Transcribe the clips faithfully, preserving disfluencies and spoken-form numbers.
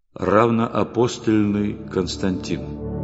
Равноапостольный Константин.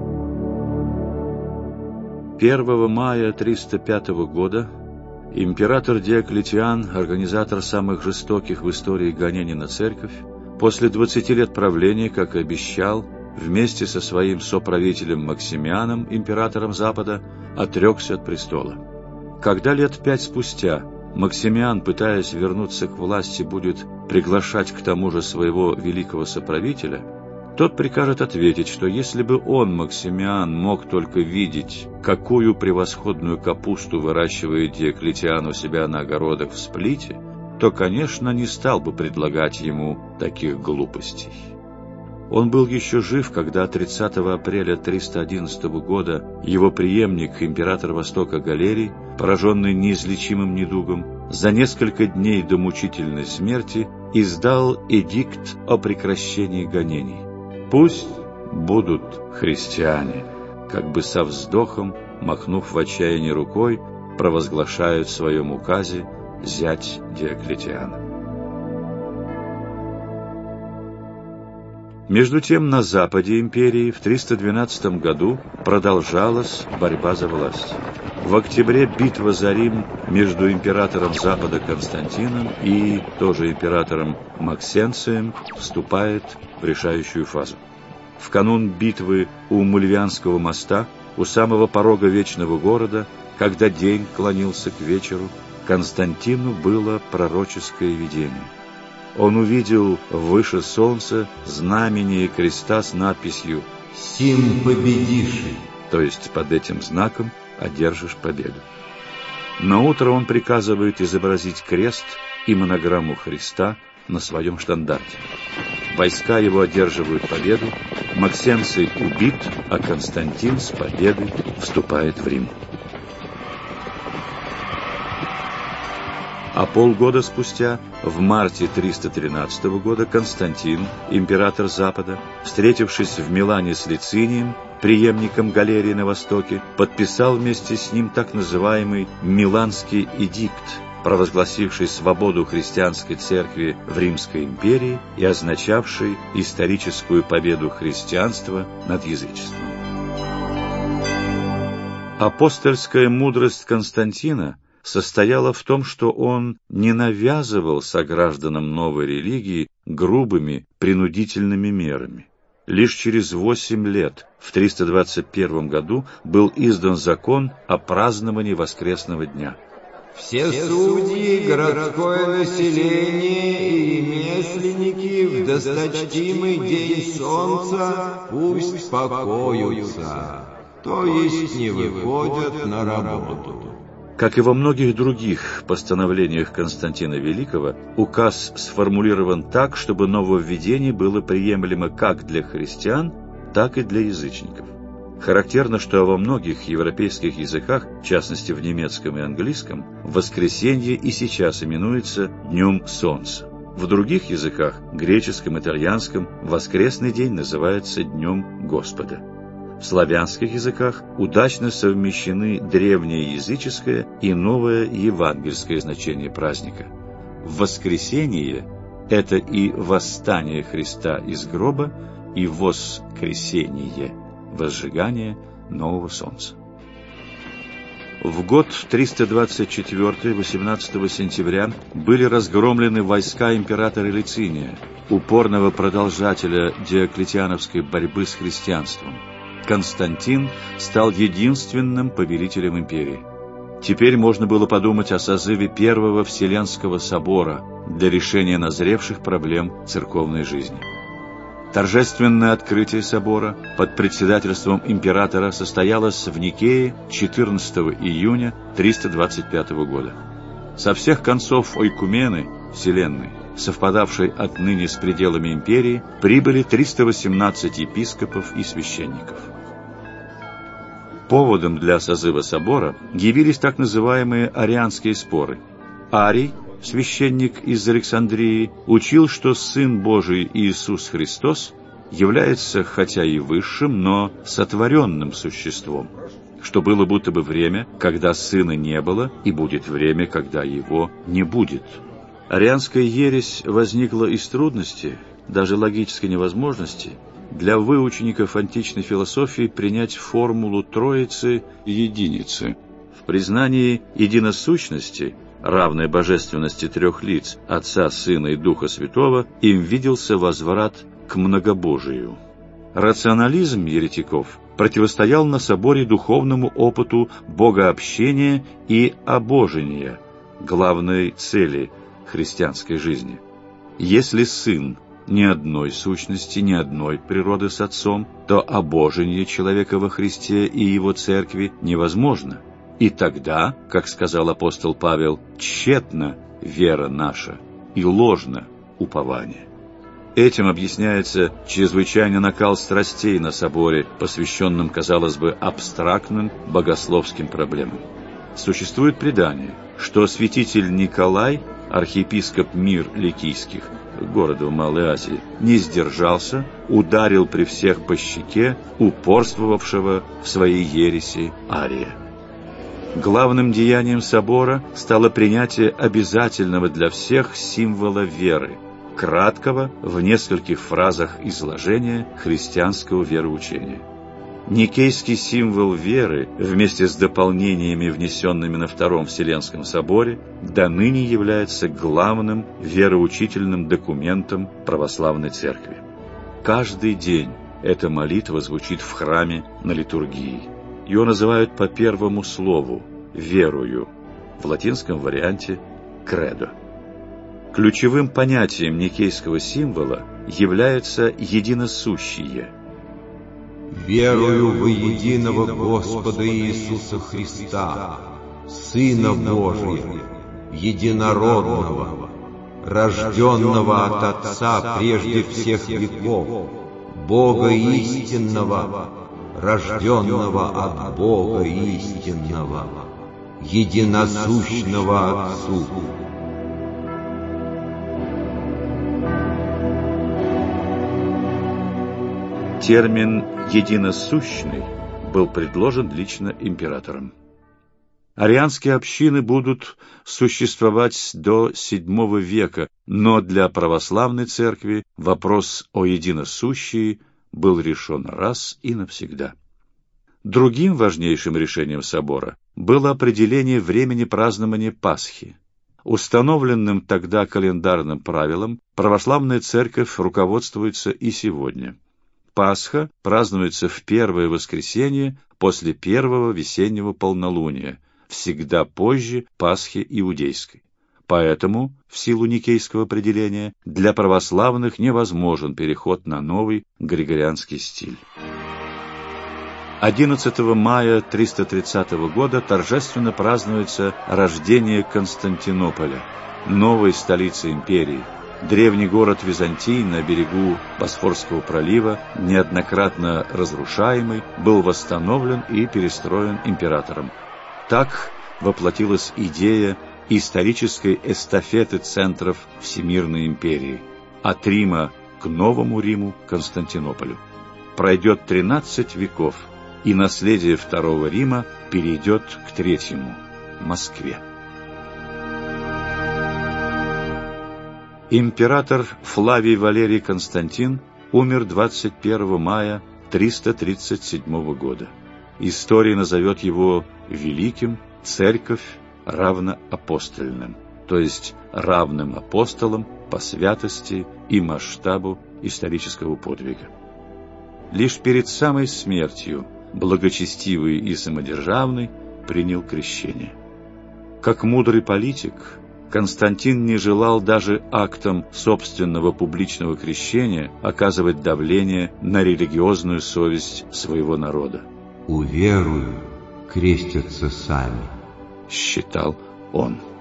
первого мая триста пятого года император Диоклетиан, организатор самых жестоких в истории гонений на церковь, после двадцати лет правления, как и обещал, вместе со своим соправителем Максимианом, императором Запада, отрекся от престола. Когда лет пять спустя Максимиан, пытаясь вернуться к власти, будет приглашать к тому же своего великого соправителя, тот прикажет ответить, что если бы он, Максимиан, мог только видеть, какую превосходную капусту выращивает Диоклетиан у себя на огородах в Сплите, то, конечно, не стал бы предлагать ему таких глупостей. Он был еще жив, когда тридцатого апреля триста одиннадцатого года его преемник, император Востока Галерий, пораженный неизлечимым недугом, за несколько дней до мучительной смерти издал эдикт о прекращении гонений. «Пусть будут христиане», как бы со вздохом, махнув в отчаянии рукой, провозглашают в своем указе зять Диоклетиана. Между тем, на западе империи в триста двенадцатом году продолжалась борьба за власть. В октябре битва за Рим между императором Запада Константином и тоже императором Максенцием вступает в решающую фазу. В канун битвы у Мульвианского моста, у самого порога Вечного города, когда день клонился к вечеру, Константину было пророческое видение. Он увидел выше солнца знамение креста с надписью «Сим победишь», то есть под этим знаком одержишь победу. На утро он приказывает изобразить крест и монограмму Христа на своем штандарте. Войска его одерживают победу, Максенций убит, а Константин с победой вступает в Рим. А полгода спустя, в марте триста тринадцатого года, Константин, император Запада, встретившись в Милане с Лицинием, преемником Галерии на Востоке, подписал вместе с ним так называемый Миланский эдикт, провозгласивший свободу христианской церкви в Римской империи и означавший историческую победу христианства над язычеством. Апостольская мудрость Константина состояла в том, что он не навязывал согражданам новой религии грубыми принудительными мерами. Лишь через восемь лет, в триста двадцать первом году, был издан закон о праздновании воскресного дня. Все судьи, городское население и ремесленники в досточтимый день солнца пусть покоются, то есть не выходят на работу. Как и во многих других постановлениях Константина Великого, указ сформулирован так, чтобы нововведение было приемлемо как для христиан, так и для язычников. Характерно, что во многих европейских языках, в частности в немецком и английском, воскресенье и сейчас именуется Днем Солнца. В других языках, греческом, итальянском, воскресный день называется Днем Господа. В славянских языках удачно совмещены древнее языческое и новое евангельское значение праздника. Воскресение – это и восстание Христа из гроба, и воскресение – возжигание нового солнца. В год триста двадцать четвёртый, восемнадцатого сентября, были разгромлены войска императора Лициния, упорного продолжателя диоклетиановской борьбы с христианством. Константин стал единственным повелителем империи. Теперь можно было подумать о созыве Первого Вселенского собора для решения назревших проблем церковной жизни. Торжественное открытие собора под председательством императора состоялось в Никее четырнадцатого июня триста двадцать пятого года. Со всех концов ойкумены, вселенной, совпадавшей отныне с пределами империи, прибыли триста восемнадцать епископов и священников. Поводом для созыва собора явились так называемые арианские споры. Арий, священник из Александрии, учил, что Сын Божий Иисус Христос является хотя и высшим, но сотворенным существом, что было будто бы время, когда Сына не было, и будет время, когда Его не будет. Арианская ересь возникла из трудности, даже логической невозможности для выучеников античной философии принять формулу Троицы и Единицы. В признании единосущности, равной божественности трех лиц, Отца, Сына и Духа Святого, им виделся возврат к многобожию. Рационализм еретиков противостоял на соборе духовному опыту богообщения и обожения, главной цели христианской жизни. Если Сын ни одной сущности, ни одной природы с Отцом, то обожение человека во Христе и Его Церкви невозможно. И тогда, как сказал апостол Павел, тщетна вера наша и ложно упование. Этим объясняется чрезвычайный накал страстей на соборе, посвященном, казалось бы, абстрактным богословским проблемам. Существует предание, что святитель Николай, архиепископ Мир Ликийских, города в Малой Азии, не сдержался, ударил при всех по щеке упорствовавшего в своей ереси Ария. Главным деянием собора стало принятие обязательного для всех символа веры, краткого в нескольких фразах изложения христианского вероучения. Никейский символ веры, вместе с дополнениями, внесенными на Втором Вселенском соборе, до ныне является главным вероучительным документом православной церкви. Каждый день эта молитва звучит в храме на литургии. Ее называют по первому слову «верую», в латинском варианте «кредо». Ключевым понятием никейского символа является единосущие. «Верую во единого Господа Иисуса Христа, Сына Божия, единородного, рожденного от Отца прежде всех веков, Бога истинного, рожденного от Бога истинного, единосущного Отцу». Термин «единосущный» был предложен лично императором. Арианские общины будут существовать до седьмого века, но для православной церкви вопрос о единосущии был решен раз и навсегда. Другим важнейшим решением собора было определение времени празднования Пасхи. Установленным тогда календарным правилом православная церковь руководствуется и сегодня. Пасха празднуется в первое воскресенье после первого весеннего полнолуния, всегда позже Пасхи иудейской. Поэтому, в силу никейского определения, для православных невозможен переход на новый григорианский стиль. одиннадцатого мая триста тридцатого года торжественно празднуется рождение Константинополя, новой столицы империи. Древний город Византий на берегу Босфорского пролива, неоднократно разрушаемый, был восстановлен и перестроен императором. Так воплотилась идея исторической эстафеты центров Всемирной империи от Рима к Новому Риму, Константинополю. Пройдет тринадцать веков, и наследие Второго Рима перейдет к Третьему – Москве. Император Флавий Валерий Константин умер двадцать первого мая триста тридцать седьмого года. История назовет его великим, церковь равноапостольным, то есть равным апостолом по святости и масштабу исторического подвига. Лишь перед самой смертью благочестивый и самодержавный принял крещение. Как мудрый политик, Константин не желал даже актом собственного публичного крещения оказывать давление на религиозную совесть своего народа. «Уверую, крестятся сами», считал он.